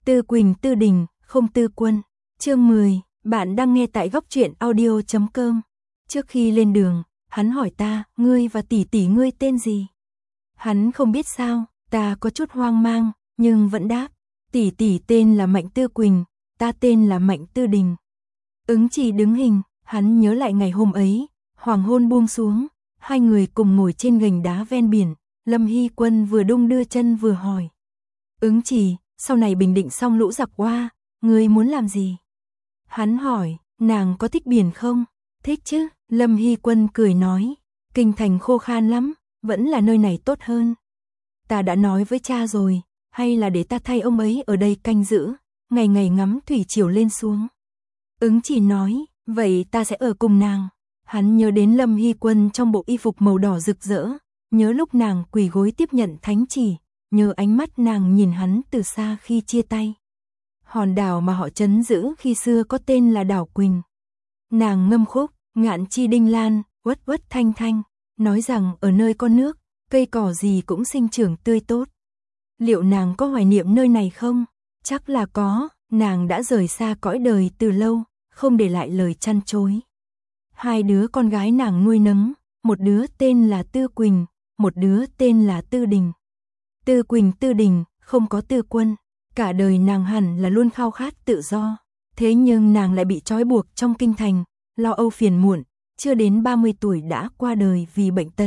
Tư Quỳnh Tư Đình, không Tư Quân. Chương 10, bạn đang nghe tại góc truyện audio.com. Trước khi lên đường, hắn hỏi ta, ngươi và tỷ tỷ ngươi tên gì? Hắn không biết sao, ta có chút hoang mang, nhưng vẫn đáp, tỷ tỷ tên là Mạnh Tư Quỳnh, ta tên là Mạnh Tư Đình. Ứng Chỉ đứng hình, hắn nhớ lại ngày hôm ấy, hoàng hôn buông xuống, hai người cùng ngồi trên gành đá ven biển, Lâm Hy Quân vừa đung đưa chân vừa hỏi. Ứng Chỉ, sau này bình định xong lũ giặc qua, ngươi muốn làm gì? Hắn hỏi, nàng có thích biển không? Thích chứ, Lâm Hy Quân cười nói, kinh thành khô khan lắm, vẫn là nơi này tốt hơn. Ta đã nói với cha rồi, hay là để ta thay ông ấy ở đây canh giữ, ngày ngày ngắm thủy triều lên xuống. Ứng Chỉ nói, vậy ta sẽ ở cùng nàng. Hắn nhớ đến Lâm Hy Quân trong bộ y phục màu đỏ rực rỡ, nhớ lúc nàng quỳ gối tiếp nhận thánh chỉ, nhớ ánh mắt nàng nhìn hắn từ xa khi chia tay. Hòn đảo mà họ trấn giữ khi xưa có tên là đảo Quỳnh. Nàng ngâm khúc, ngạn chi đinh lan, uất uất thanh thanh, nói rằng ở nơi có nước, cây cỏ gì cũng sinh trưởng tươi tốt. Liệu nàng có hoài niệm nơi này không? Chắc là có, nàng đã rời xa cõi đời từ lâu, không để lại lời chăn chối. Hai đứa con gái nàng nuôi nấng, một đứa tên là Tư Quỳnh, một đứa tên là Tư Đình. Tư Quỳnh Tư Đình, không có Tư Quân, cả đời nàng hẳn là luôn khao khát tự do. Thế nhưng nàng lại bị trói buộc trong kinh thành, lo âu phiền muộn, chưa đến 30 tuổi đã qua đời vì bệnh tật.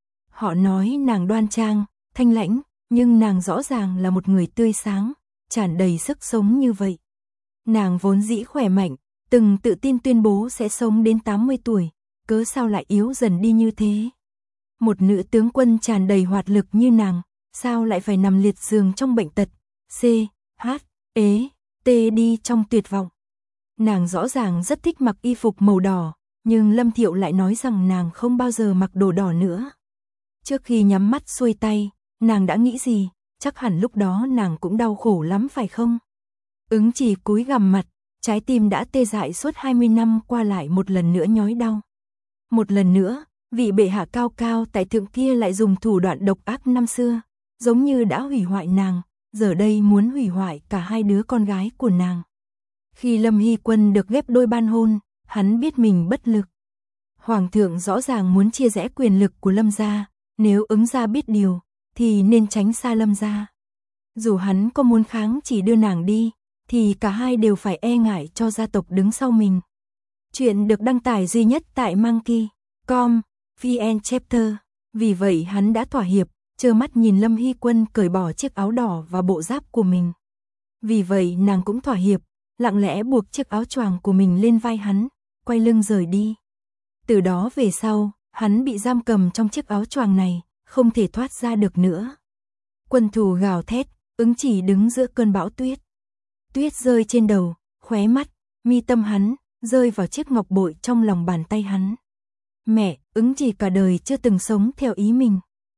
Họ nói nàng đoan trang, thanh lãnh, nhưng nàng rõ ràng là một người tươi sáng, tràn đầy sức sống như vậy. Nàng vốn dĩ khỏe mạnh, từng tự tin tuyên bố sẽ sống đến 80 tuổi, cớ sao lại yếu dần đi như thế? Một nữ tướng quân tràn đầy hoạt lực như nàng, sao lại phải nằm liệt giường trong bệnh tật, C, H, ế, T đi trong tuyệt vọng. Nàng rõ ràng rất thích mặc y phục màu đỏ, nhưng Lâm Thiệu lại nói rằng nàng không bao giờ mặc đồ đỏ nữa. Trước khi nhắm mắt xuôi tay, nàng đã nghĩ gì, chắc hẳn lúc đó nàng cũng đau khổ lắm phải không? Ứng Chỉ cúi gằm mặt, trái tim đã tê dại suốt 20 năm qua lại một lần nữa nhói đau. Một lần nữa, vị bệ hạ cao cao tại thượng kia lại dùng thủ đoạn độc ác năm xưa, giống như đã hủy hoại nàng, giờ đây muốn hủy hoại cả hai đứa con gái của nàng. Khi Lâm Hy Quân được ghép đôi ban hôn, hắn biết mình bất lực. Hoàng thượng rõ ràng muốn chia rẽ quyền lực của Lâm gia, nếu Ứng gia biết điều, thì nên tránh xa Lâm gia. Dù hắn có muốn kháng chỉ đưa nàng đi, thì cả hai đều phải e ngại cho gia tộc đứng sau mình. Chuyện được đăng tải duy nhất tại Monkey.com, VN Chapter. Vì vậy hắn đã thỏa hiệp, trơ mắt nhìn Lâm Hy Quân cởi bỏ chiếc áo đỏ và bộ giáp của mình. Vì vậy nàng cũng thỏa hiệp, lặng lẽ buộc chiếc áo choàng của mình lên vai hắn, quay lưng rời đi. Từ đó về sau, hắn bị giam cầm trong chiếc áo choàng này, không thể thoát ra được nữa. Quân thù gào thét, Ứng Chỉ đứng giữa cơn bão tuyết. Tuyết rơi trên đầu, khóe mắt, mi tâm hắn, rơi vào chiếc ngọc bội trong lòng bàn tay hắn. Mẹ, Ứng Chỉ cả đời chưa từng sống theo ý mình.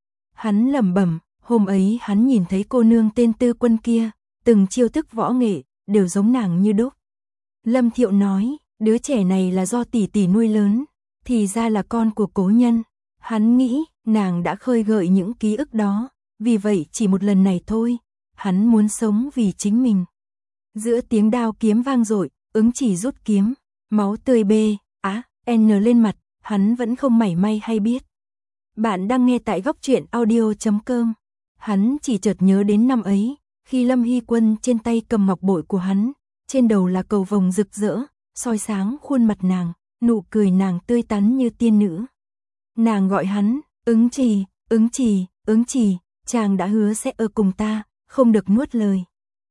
Hắn lẩm bẩm, hôm ấy hắn nhìn thấy cô nương tên Tư Quân kia, từng chiêu thức võ nghệ, đều giống nàng như đúc. Lâm Thiệu nói, đứa trẻ này là do tỷ tỷ nuôi lớn, thì ra là con của cố nhân. Hắn nghĩ, nàng đã khơi gợi những ký ức đó, vì vậy chỉ một lần này thôi, hắn muốn sống vì chính mình. Giữa tiếng đao kiếm vang dội, Ứng Chỉ rút kiếm, máu tươi N lên mặt, hắn vẫn không mảy may hay biết. Bạn đang nghe tại góc truyện audio.com. Hắn chỉ chợt nhớ đến năm ấy, khi Lâm Hy Quân trên tay cầm ngọc bội của hắn, trên đầu là cầu vồng rực rỡ, soi sáng khuôn mặt nàng, nụ cười nàng tươi tắn như tiên nữ. Nàng gọi hắn, Ứng Chỉ, Ứng Chỉ, Ứng Chỉ, chàng đã hứa sẽ ở cùng ta, không được nuốt lời.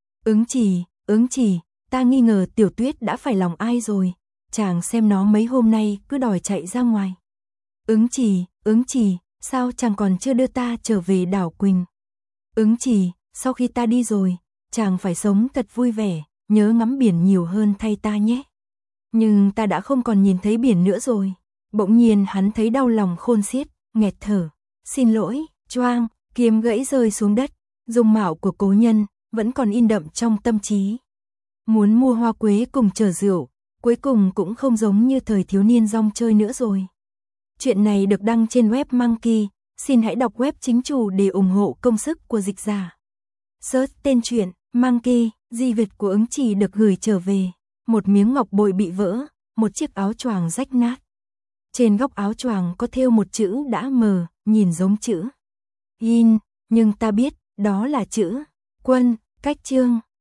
Ứng Chỉ, ta nghi ngờ Tiểu Tuyết đã phải lòng ai rồi, chàng xem nó mấy hôm nay cứ đòi chạy ra ngoài. Ứng Chỉ, sao chàng còn chưa đưa ta trở về đảo Quỳnh? Ứng Chỉ, sau khi ta đi rồi, chàng phải sống thật vui vẻ, nhớ ngắm biển nhiều hơn thay ta nhé. Nhưng ta đã không còn nhìn thấy biển nữa rồi. Bỗng nhiên hắn thấy đau lòng khôn xiết, nghẹt thở. Xin lỗi, choang, kiếm gãy rơi xuống đất, dung mạo của cố nhân vẫn còn in đậm trong tâm trí. Muốn mua hoa quế cùng chở rượu, cuối cùng cũng không giống như thời thiếu niên rong chơi nữa rồi. Chuyện này được đăng trên web Monkey, xin hãy đọc web chính chủ để ủng hộ công sức của dịch giả. Search tên truyện Monkey, Di vật của Ứng Trì được gửi trở về, một miếng ngọc bội bị vỡ, một chiếc áo choàng rách nát. Trên góc áo choàng có thêu một chữ đã mờ, nhìn giống chữ In, nhưng ta biết đó là chữ Quân. Cách chương